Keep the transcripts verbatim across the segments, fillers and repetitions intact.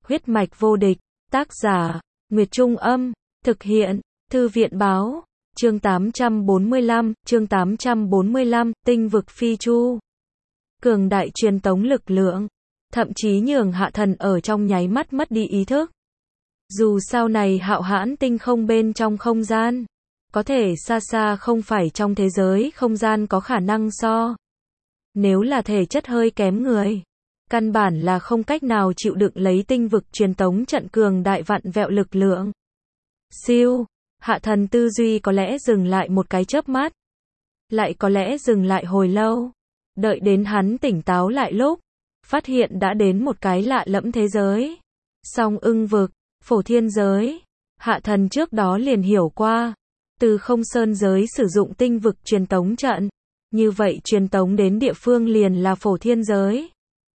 Huyết mạch vô địch, tác giả, Nguyệt Trung Âm, thực hiện, Thư viện Báo, chương tám trăm bốn mươi lăm, chương tám trăm bốn mươi lăm, tinh vực phi chu. Cường đại truyền tống lực lượng, thậm chí nhường Hạ Thần ở trong nháy mắt mất đi ý thức. Dù sau này hạo hãn tinh không bên trong không gian, có thể xa xa không phải trong thế giới không gian có khả năng so. Nếu là thể chất hơi kém người, căn bản là không cách nào chịu đựng lấy tinh vực truyền tống trận cường đại vặn vẹo lực lượng. Siêu, Hạ Thần tư duy có lẽ dừng lại một cái chớp mắt, lại có lẽ dừng lại hồi lâu. Đợi đến hắn tỉnh táo lại lúc, phát hiện đã đến một cái lạ lẫm thế giới. Song ưng vực, phổ thiên giới. Hạ Thần trước đó liền hiểu qua, từ không sơn giới sử dụng tinh vực truyền tống trận, như vậy truyền tống đến địa phương liền là phổ thiên giới.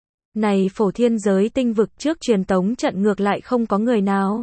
Này phổ thiên giới tinh vực trước truyền tống trận ngược lại không có người nào.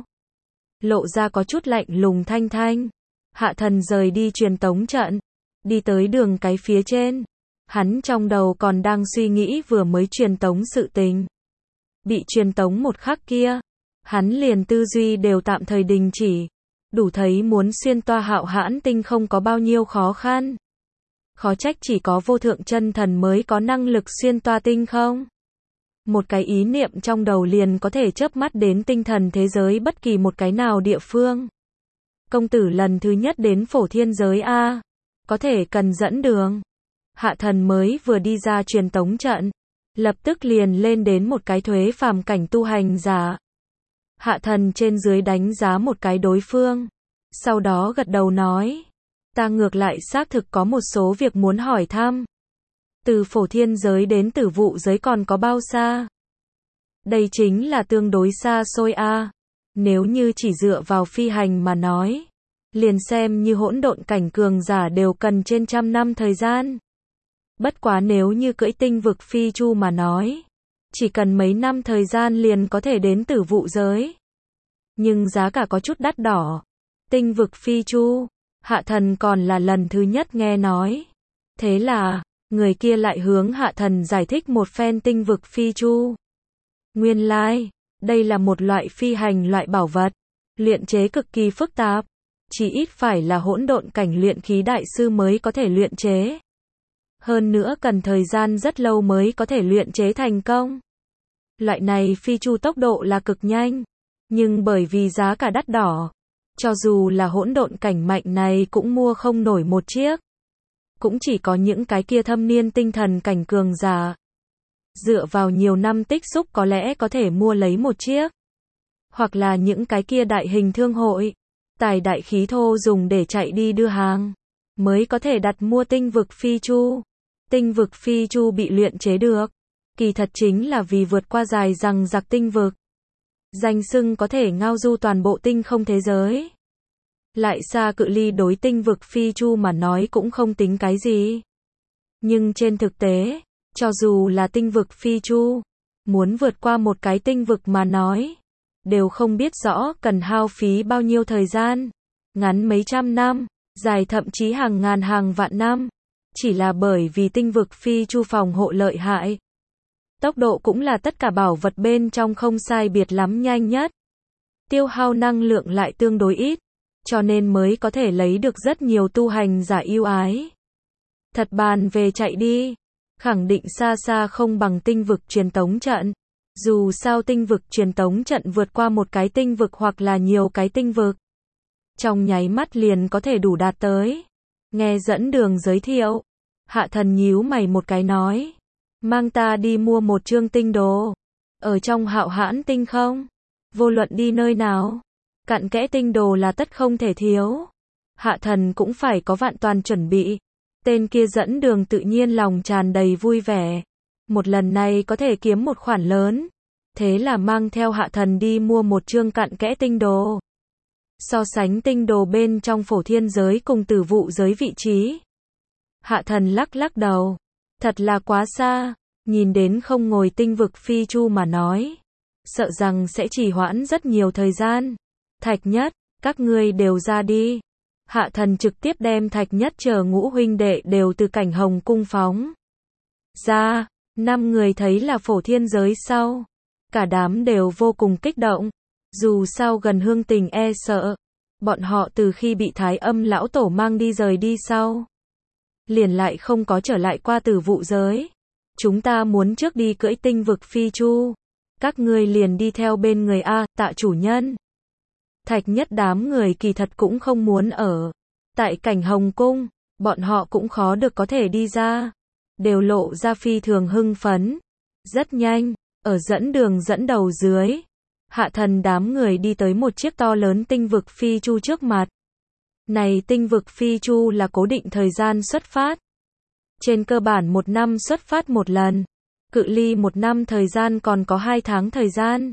Lộ ra có chút lạnh lùng thanh thanh. Hạ Thần rời đi truyền tống trận, đi tới đường cái phía trên. Hắn trong đầu còn đang suy nghĩ vừa mới truyền tống sự tình. Bị truyền tống một khắc kia, hắn liền tư duy đều tạm thời đình chỉ. Đủ thấy muốn xuyên toa hạo hãn tinh không có bao nhiêu khó khăn. Khó trách chỉ có vô thượng chân thần mới có năng lực xuyên toa tinh không. Một cái ý niệm trong đầu liền có thể chớp mắt đến tinh thần thế giới bất kỳ một cái nào địa phương. Công tử lần thứ nhất đến phổ thiên giới A, có thể cần dẫn đường. Hạ Thần mới vừa đi ra truyền tống trận, lập tức liền lên đến một cái thuế phàm cảnh tu hành giả. Hạ Thần trên dưới đánh giá một cái đối phương, sau đó gật đầu nói, ta ngược lại xác thực có một số việc muốn hỏi thăm. Từ phổ thiên giới đến tử vụ giới còn có bao xa? Đây chính là tương đối xa xôi a. Nếu như chỉ dựa vào phi hành mà nói, liền xem như hỗn độn cảnh cường giả đều cần trên trăm năm thời gian. Bất quá nếu như cưỡi tinh vực phi chu mà nói, chỉ cần mấy năm thời gian liền có thể đến tử vụ giới. Nhưng giá cả có chút đắt đỏ. Tinh vực phi chu, Hạ Thần còn là lần thứ nhất nghe nói. Thế là, người kia lại hướng Hạ Thần giải thích một phen tinh vực phi chu. Nguyên lai, like, đây là một loại phi hành loại bảo vật, luyện chế cực kỳ phức tạp, chỉ ít phải là hỗn độn cảnh luyện khí đại sư mới có thể luyện chế. Hơn nữa cần thời gian rất lâu mới có thể luyện chế thành công. Loại này phi chu tốc độ là cực nhanh, nhưng bởi vì giá cả đắt đỏ, cho dù là hỗn độn cảnh mạnh này cũng mua không nổi một chiếc. Cũng chỉ có những cái kia thâm niên tinh thần cảnh cường giả, dựa vào nhiều năm tích xúc có lẽ có thể mua lấy một chiếc. Hoặc là những cái kia đại hình thương hội, tài đại khí thô dùng để chạy đi đưa hàng, mới có thể đặt mua tinh vực phi chu. Tinh vực phi chu bị luyện chế được, kỳ thật chính là vì vượt qua dài dằng dặc tinh vực. Danh xưng có thể ngao du toàn bộ tinh không thế giới. Lại xa cự ly đối tinh vực phi chu mà nói cũng không tính cái gì. Nhưng trên thực tế, cho dù là tinh vực phi chu, muốn vượt qua một cái tinh vực mà nói, đều không biết rõ cần hao phí bao nhiêu thời gian. Ngắn mấy trăm năm, dài thậm chí hàng ngàn hàng vạn năm. Chỉ là bởi vì tinh vực phi chu phòng hộ lợi hại. Tốc độ cũng là tất cả bảo vật bên trong không sai biệt lắm nhanh nhất. Tiêu hao năng lượng lại tương đối ít, cho nên mới có thể lấy được rất nhiều tu hành giả yêu ái. Thật bàn về chạy đi, khẳng định xa xa không bằng tinh vực truyền tống trận. Dù sao tinh vực truyền tống trận vượt qua một cái tinh vực hoặc là nhiều cái tinh vực, trong nháy mắt liền có thể đủ đạt tới. Nghe dẫn đường giới thiệu, Hạ Thần nhíu mày một cái nói, mang ta đi mua một chương tinh đồ. Ở trong hạo hãn tinh không, vô luận đi nơi nào, cặn kẽ tinh đồ là tất không thể thiếu. Hạ Thần cũng phải có vạn toàn chuẩn bị. Tên kia dẫn đường tự nhiên lòng tràn đầy vui vẻ. Một lần này có thể kiếm một khoản lớn. Thế là mang theo Hạ Thần đi mua một chương cặn kẽ tinh đồ. So sánh tinh đồ bên trong phổ thiên giới cùng tử vụ giới vị trí. Hạ Thần lắc lắc đầu. Thật là quá xa. Nhìn đến không ngồi tinh vực phi chu mà nói, sợ rằng sẽ trì hoãn rất nhiều thời gian. Thạch Nhất, các ngươi đều ra đi. Hạ Thần trực tiếp đem Thạch Nhất chờ ngũ huynh đệ đều từ cảnh hồng cung phóng ra. Năm người thấy là phổ thiên giới sau, Cả đám đều vô cùng kích động. Dù sao gần Hương Tình e sợ. Bọn họ từ khi bị Thái Âm lão tổ mang đi rời đi sau. Liền lại không có trở lại qua Tử Vụ giới. Chúng ta muốn trước đi cưỡi tinh vực phi chu. Các ngươi liền đi theo bên người A, Tạ chủ nhân. Thạch Nhất đám người kỳ thật cũng không muốn ở. Tại cảnh Hồng Cung, bọn họ cũng khó được có thể đi ra. Đều lộ ra phi thường hưng phấn. Rất nhanh, ở dẫn đường dẫn đầu dưới. Hạ Thần đám người đi tới một chiếc to lớn tinh vực phi chu trước mặt. Này tinh vực phi chu là cố định thời gian xuất phát. Trên cơ bản một năm xuất phát một lần. Cự ly một năm thời gian còn có hai tháng thời gian.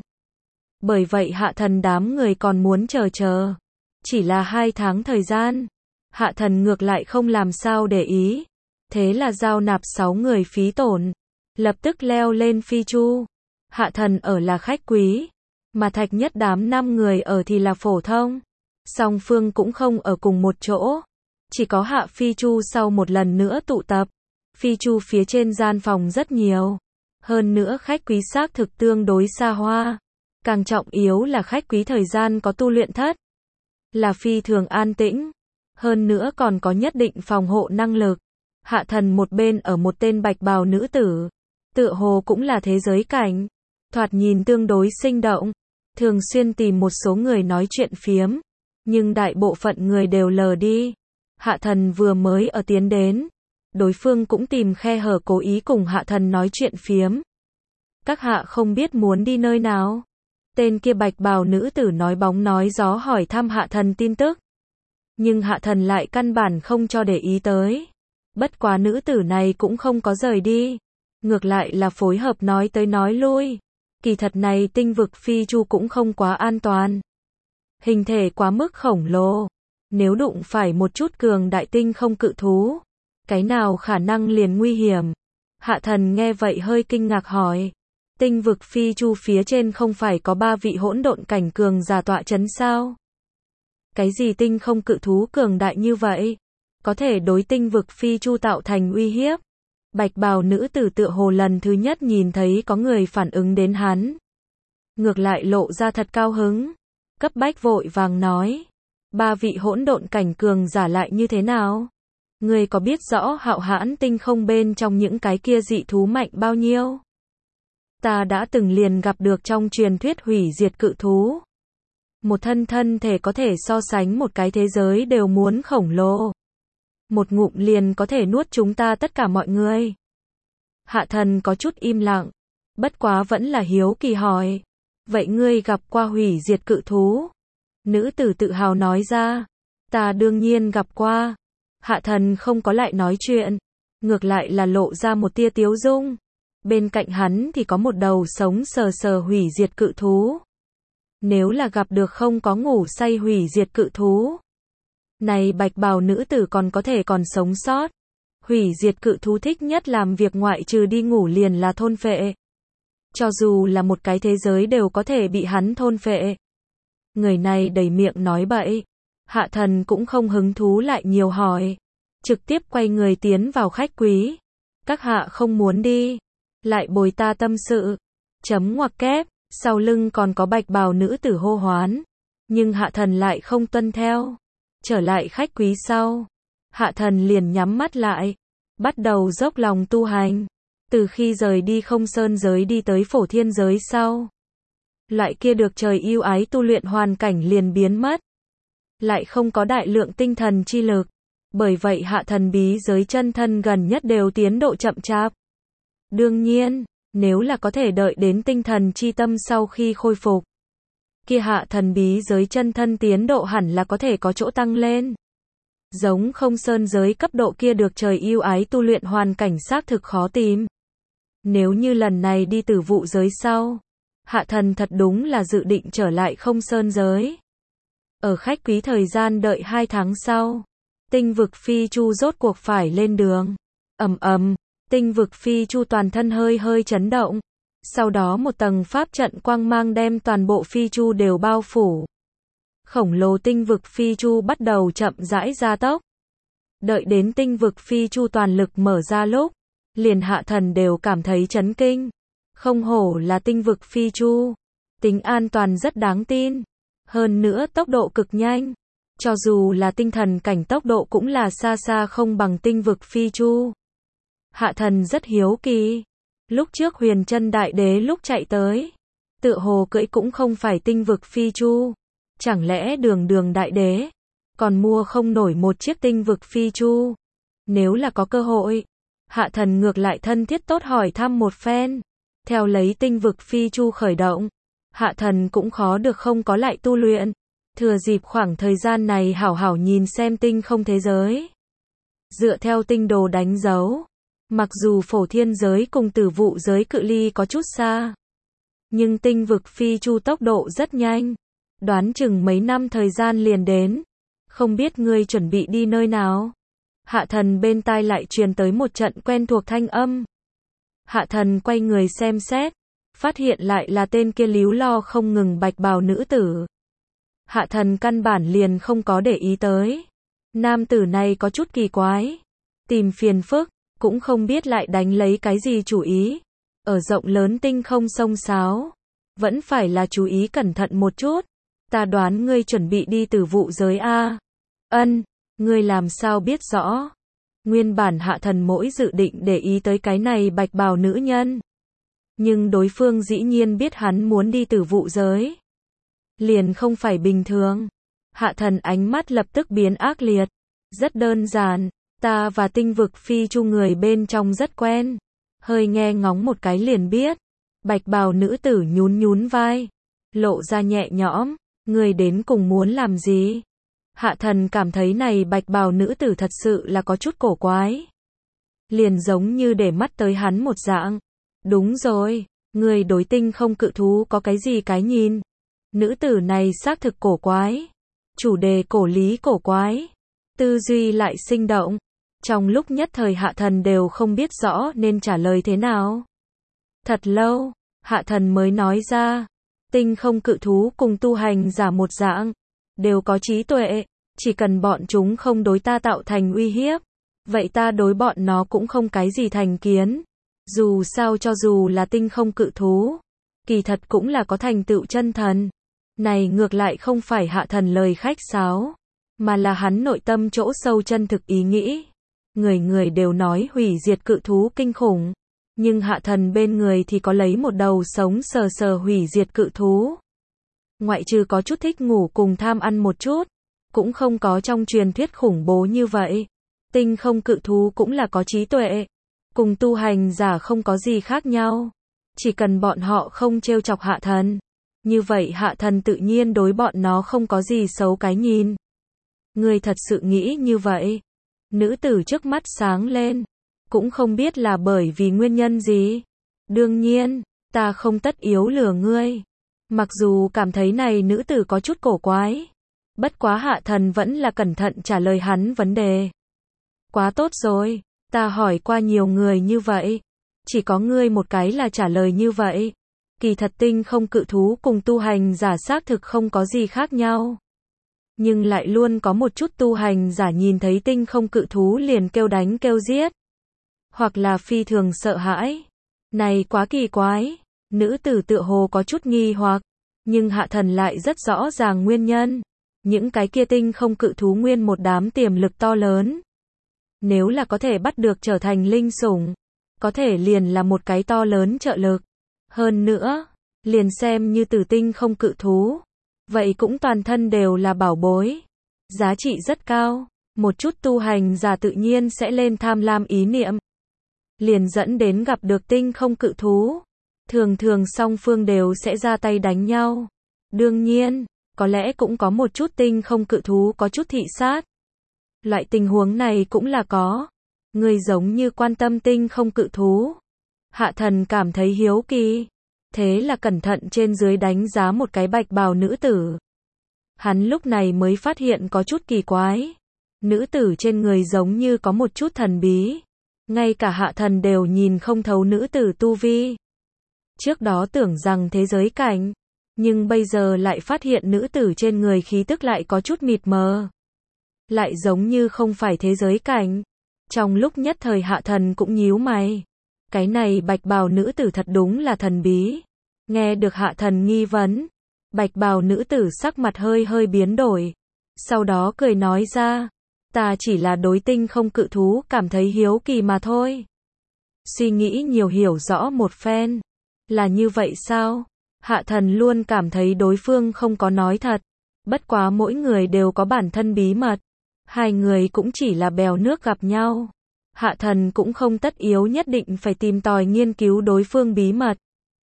Bởi vậy Hạ Thần đám người còn muốn chờ chờ. Chỉ là hai tháng thời gian. Hạ Thần ngược lại không làm sao để ý. Thế là giao nạp sáu người phí tổn. Lập tức leo lên phi chu. Hạ Thần ở là khách quý. Mà Thạch Nhất đám năm người ở thì là phổ thông. Song phương cũng không ở cùng một chỗ. Chỉ có hạ phi chu sau một lần nữa tụ tập. Phi chu phía trên gian phòng rất nhiều. Hơn nữa khách quý xác thực tương đối xa hoa. Càng trọng yếu là khách quý thời gian có tu luyện thất. Là phi thường an tĩnh. Hơn nữa còn có nhất định phòng hộ năng lực. Hạ Thần một bên ở một tên bạch bào nữ tử. Tựa hồ cũng là thế giới cảnh. Thoạt nhìn tương đối sinh động. Thường xuyên tìm một số người nói chuyện phiếm. Nhưng đại bộ phận người đều lờ đi. Hạ Thần vừa mới ở tiến đến. Đối phương cũng tìm khe hở cố ý cùng Hạ Thần nói chuyện phiếm. Các hạ không biết muốn đi nơi nào. Tên kia bạch bào nữ tử nói bóng nói gió hỏi thăm Hạ Thần tin tức. Nhưng Hạ Thần lại căn bản không cho để ý tới. Bất quá nữ tử này cũng không có rời đi. Ngược lại là phối hợp nói tới nói lui. Kỳ thật này tinh vực phi chu cũng không quá an toàn. Hình thể quá mức khổng lồ. Nếu đụng phải một chút cường đại tinh không cự thú. Cái nào khả năng liền nguy hiểm. Hạ Thần nghe vậy hơi kinh ngạc hỏi. Tinh vực phi chu phía trên không phải có ba vị hỗn độn cảnh cường giả tọa chấn sao? Cái gì tinh không cự thú cường đại như vậy? Có thể đối tinh vực phi chu tạo thành uy hiếp. Bạch bào nữ tử tựa hồ lần thứ nhất nhìn thấy có người phản ứng đến hắn. Ngược lại lộ ra thật cao hứng. Cấp bách vội vàng nói. Ba vị hỗn độn cảnh cường giả lại như thế nào? Ngươi có biết rõ hạo hãn tinh không bên trong những cái kia dị thú mạnh bao nhiêu? Ta đã từng liền gặp được trong truyền thuyết hủy diệt cự thú. Một thân thân thể có thể so sánh một cái thế giới đều muốn khổng lồ. Một ngụm liền có thể nuốt chúng ta tất cả mọi người. Hạ Thần có chút im lặng. Bất quá vẫn là hiếu kỳ hỏi. Vậy ngươi gặp qua hủy diệt cự thú? Nữ tử tự hào nói ra. Ta đương nhiên gặp qua. Hạ Thần không có lại nói chuyện. Ngược lại là lộ ra một tia tiếu dung. Bên cạnh hắn thì có một đầu sống sờ sờ hủy diệt cự thú. Nếu là gặp được không có ngủ say hủy diệt cự thú. Này bạch bào nữ tử còn có thể còn sống sót. Hủy diệt cự thú thích nhất làm việc ngoại trừ đi ngủ liền là thôn phệ. Cho dù là một cái thế giới đều có thể bị hắn thôn phệ. Người này đầy miệng nói bậy. Hạ Thần cũng không hứng thú lại nhiều hỏi. Trực tiếp quay người tiến vào khách quý. Các hạ không muốn đi. Lại bồi ta tâm sự. Chấm ngoặc kép. Sau lưng còn có bạch bào nữ tử hô hoán. Nhưng Hạ Thần lại không tuân theo. Trở lại khách quý sau. Hạ Thần liền nhắm mắt lại. Bắt đầu dốc lòng tu hành. Từ khi rời đi không sơn giới đi tới phổ thiên giới sau. Loại kia được trời yêu ái tu luyện hoàn cảnh liền biến mất. Lại không có đại lượng tinh thần chi lực. Bởi vậy Hạ Thần bí giới chân thân gần nhất đều tiến độ chậm chạp. Đương nhiên, nếu là có thể đợi đến tinh thần chi tâm sau khi khôi phục. Kia Hạ Thần bí giới chân thân tiến độ hẳn là có thể có chỗ tăng lên. Giống không sơn giới cấp độ kia được trời yêu ái tu luyện hoàn cảnh xác thực khó tìm. Nếu như lần này đi Tử Vụ giới sau. Hạ Thần thật đúng là dự định trở lại không sơn giới. Ở khách quý thời gian đợi hai tháng sau. Tinh vực phi chu rốt cuộc phải lên đường. Ầm ầm, tinh vực phi chu toàn thân hơi hơi chấn động. Sau đó một tầng pháp trận quang mang đem toàn bộ phi chu đều bao phủ. Khổng lồ tinh vực phi chu bắt đầu chậm rãi gia tốc. Đợi đến tinh vực phi chu toàn lực mở ra lúc. Liền Hạ Thần đều cảm thấy chấn kinh. Không hổ là tinh vực phi chu. Tính an toàn rất đáng tin. Hơn nữa tốc độ cực nhanh. Cho dù là tinh thần cảnh tốc độ cũng là xa xa không bằng tinh vực phi chu. Hạ thần rất hiếu kỳ. Lúc trước Huyền Chân Đại Đế lúc chạy tới, tựa hồ cưỡi cũng không phải tinh vực phi chu. Chẳng lẽ Đường Đường Đại Đế còn mua không nổi một chiếc tinh vực phi chu? Nếu là có cơ hội, hạ thần ngược lại thân thiết tốt hỏi thăm một phen. Theo lấy tinh vực phi chu khởi động, hạ thần cũng khó được không có lại tu luyện. Thừa dịp khoảng thời gian này hảo hảo nhìn xem tinh không thế giới. Dựa theo tinh đồ đánh dấu, mặc dù phổ thiên giới cùng tử vụ giới cự ly có chút xa, nhưng tinh vực phi chu tốc độ rất nhanh. Đoán chừng mấy năm thời gian liền đến. Không biết ngươi chuẩn bị đi nơi nào? Hạ thần bên tai lại truyền tới một trận quen thuộc thanh âm. Hạ thần quay người xem xét, phát hiện lại là tên kia líu lo không ngừng bạch bào nữ tử. Hạ thần căn bản liền không có để ý tới. Nam tử này có chút kỳ quái, tìm phiền phức, cũng không biết lại đánh lấy cái gì chủ ý. Ở rộng lớn tinh không sông sáo, vẫn phải là chú ý cẩn thận một chút. Ta đoán ngươi chuẩn bị đi tử vụ giới a. Ân, ngươi làm sao biết rõ? Nguyên bản hạ thần mỗi dự định để ý tới cái này bạch bào nữ nhân. Nhưng đối phương dĩ nhiên biết hắn muốn đi tử vụ giới. Liền không phải bình thường. Hạ thần ánh mắt lập tức biến ác liệt. Rất đơn giản, ta và tinh vực phi chu người bên trong rất quen. Hơi nghe ngóng một cái liền biết. Bạch bào nữ tử nhún nhún vai, lộ ra nhẹ nhõm. Người đến cùng muốn làm gì? Hạ thần cảm thấy này bạch bào nữ tử thật sự là có chút cổ quái. Liền giống như để mắt tới hắn một dạng. Đúng rồi, người đối tinh không cự thú có cái gì cái nhìn? Nữ tử này xác thực cổ quái. Chủ đề cổ lý cổ quái. Tư duy lại sinh động. Trong lúc nhất thời hạ thần đều không biết rõ nên trả lời thế nào. Thật lâu, hạ thần mới nói ra. Tinh không cự thú cùng tu hành giả một dạng, đều có trí tuệ, chỉ cần bọn chúng không đối ta tạo thành uy hiếp, vậy ta đối bọn nó cũng không cái gì thành kiến. Dù sao cho dù là tinh không cự thú, kỳ thật cũng là có thành tựu chân thần. Này ngược lại không phải hạ thần lời khách sáo, mà là hắn nội tâm chỗ sâu chân thực ý nghĩ. Người người đều nói hủy diệt cự thú kinh khủng. Nhưng hạ thần bên người thì có lấy một đầu sống sờ sờ hủy diệt cự thú. Ngoại trừ có chút thích ngủ cùng tham ăn một chút, cũng không có trong truyền thuyết khủng bố như vậy. Tinh không cự thú cũng là có trí tuệ, cùng tu hành giả không có gì khác nhau. Chỉ cần bọn họ không trêu chọc hạ thần, như vậy hạ thần tự nhiên đối bọn nó không có gì xấu cái nhìn. Ngươi thật sự nghĩ như vậy? Nữ tử trước mắt sáng lên. Cũng không biết là bởi vì nguyên nhân gì. Đương nhiên, ta không tất yếu lừa ngươi. Mặc dù cảm thấy này nữ tử có chút cổ quái. Bất quá hạ thần vẫn là cẩn thận trả lời hắn vấn đề. Quá tốt rồi, ta hỏi qua nhiều người như vậy. Chỉ có ngươi một cái là trả lời như vậy. Kỳ thật tinh không cự thú cùng tu hành giả xác thực không có gì khác nhau. Nhưng lại luôn có một chút tu hành giả nhìn thấy tinh không cự thú liền kêu đánh kêu giết. Hoặc là phi thường sợ hãi. Này quá kỳ quái. Nữ tử tựa hồ có chút nghi hoặc. Nhưng hạ thần lại rất rõ ràng nguyên nhân. Những cái kia tinh không cự thú nguyên một đám tiềm lực to lớn. Nếu là có thể bắt được trở thành linh sủng, có thể liền là một cái to lớn trợ lực. Hơn nữa, liền xem như tử tinh không cự thú. Vậy cũng toàn thân đều là bảo bối. Giá trị rất cao. Một chút tu hành giả tự nhiên sẽ lên tham lam ý niệm. Liền dẫn đến gặp được tinh không cự thú. Thường thường song phương đều sẽ ra tay đánh nhau. Đương nhiên, có lẽ cũng có một chút tinh không cự thú có chút thị sát. Loại tình huống này cũng là có. Người giống như quan tâm tinh không cự thú. Hạ thần cảm thấy hiếu kỳ. Thế là cẩn thận trên dưới đánh giá một cái bạch bào nữ tử. Hắn lúc này mới phát hiện có chút kỳ quái. Nữ tử trên người giống như có một chút thần bí. Ngay cả hạ thần đều nhìn không thấu nữ tử tu vi. Trước đó tưởng rằng thế giới cảnh. Nhưng bây giờ lại phát hiện nữ tử trên người khí tức lại có chút mịt mờ. Lại giống như không phải thế giới cảnh. Trong lúc nhất thời hạ thần cũng nhíu mày. Cái này bạch bào nữ tử thật đúng là thần bí. Nghe được Hạ Thần nghi vấn, bạch bào nữ tử sắc mặt hơi hơi biến đổi. Sau đó cười nói ra, ta chỉ là đối tinh không cự thú cảm thấy hiếu kỳ mà thôi. Suy nghĩ nhiều hiểu rõ một phen. Là như vậy sao? Hạ Thần luôn cảm thấy đối phương không có nói thật. Bất quá mỗi người đều có bản thân bí mật. Hai người cũng chỉ là bèo nước gặp nhau. Hạ Thần cũng không tất yếu nhất định phải tìm tòi nghiên cứu đối phương bí mật.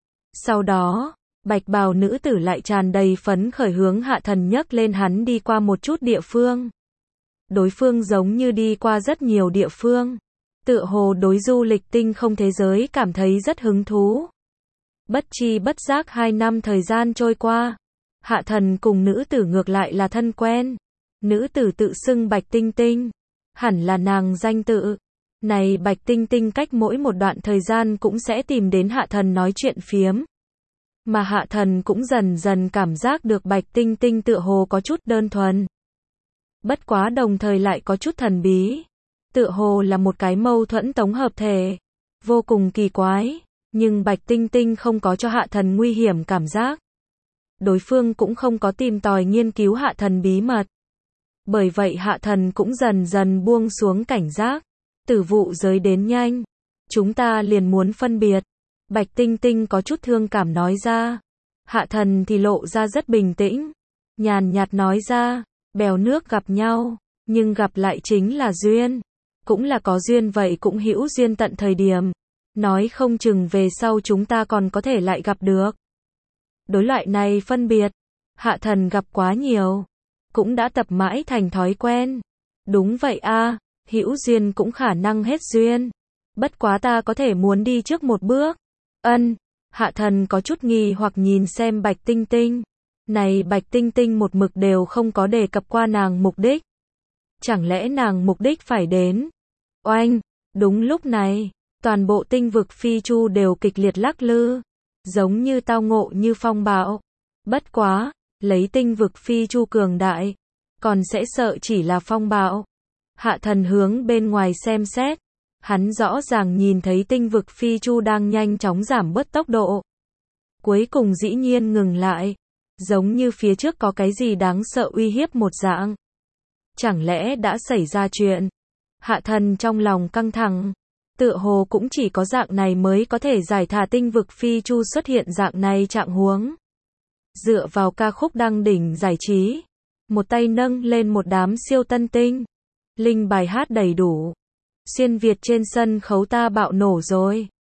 Sau đó, bạch bào nữ tử lại tràn đầy phấn khởi hướng Hạ Thần nhấc lên hắn đi qua một chút địa phương. Đối phương giống như đi qua rất nhiều địa phương. Tựa hồ đối du lịch tinh không thế giới cảm thấy rất hứng thú. Bất chi bất giác hai năm thời gian trôi qua. Hạ Thần cùng nữ tử ngược lại là thân quen. Nữ tử tự xưng Bạch Tinh Tinh. Hẳn là nàng danh tự. Này Bạch Tinh Tinh cách mỗi một đoạn thời gian cũng sẽ tìm đến Hạ Thần nói chuyện phiếm. Mà Hạ Thần cũng dần dần cảm giác được Bạch Tinh Tinh tựa hồ có chút đơn thuần. Bất quá đồng thời lại có chút thần bí. Tựa hồ là một cái mâu thuẫn tổng hợp thể. Vô cùng kỳ quái. Nhưng Bạch Tinh Tinh không có cho Hạ Thần nguy hiểm cảm giác. Đối phương cũng không có tìm tòi nghiên cứu Hạ Thần bí mật. Bởi vậy Hạ Thần cũng dần dần buông xuống cảnh giác. Tử vụ giới đến nhanh. Chúng ta liền muốn phân biệt. Bạch Tinh Tinh có chút thương cảm nói ra. Hạ Thần thì lộ ra rất bình tĩnh. Nhàn nhạt nói ra. Bèo nước gặp nhau. Nhưng gặp lại chính là duyên. Cũng là có duyên vậy cũng hữu duyên tận thời điểm. Nói không chừng về sau chúng ta còn có thể lại gặp được. Đối loại này phân biệt. Hạ Thần gặp quá nhiều. Cũng đã tập mãi thành thói quen. Đúng vậy a, hữu duyên cũng khả năng hết duyên. Bất quá ta có thể muốn đi trước một bước. Ân, Hạ Thần có chút nghi hoặc nhìn xem Bạch Tinh Tinh. Này Bạch Tinh Tinh một mực đều không có đề cập qua nàng mục đích. Chẳng lẽ nàng mục đích phải đến? Oanh, đúng lúc này, toàn bộ tinh vực phi chu đều kịch liệt lắc lư. Giống như tao ngộ như phong bạo. Bất quá, lấy tinh vực phi chu cường đại. Còn sẽ sợ chỉ là phong bạo. Hạ Thần hướng bên ngoài xem xét. Hắn rõ ràng nhìn thấy tinh vực phi chu đang nhanh chóng giảm bớt tốc độ. Cuối cùng dĩ nhiên ngừng lại. Giống như phía trước có cái gì đáng sợ uy hiếp một dạng. Chẳng lẽ đã xảy ra chuyện? Hạ Thần trong lòng căng thẳng. Tựa hồ cũng chỉ có dạng này mới có thể giải thả tinh vực phi chu xuất hiện dạng này trạng huống. Dựa vào ca khúc đăng đỉnh giải trí. Một tay nâng lên một đám siêu tân tinh. Linh bài hát đầy đủ. Xuyên Việt trên sân khấu ta bạo nổ rồi.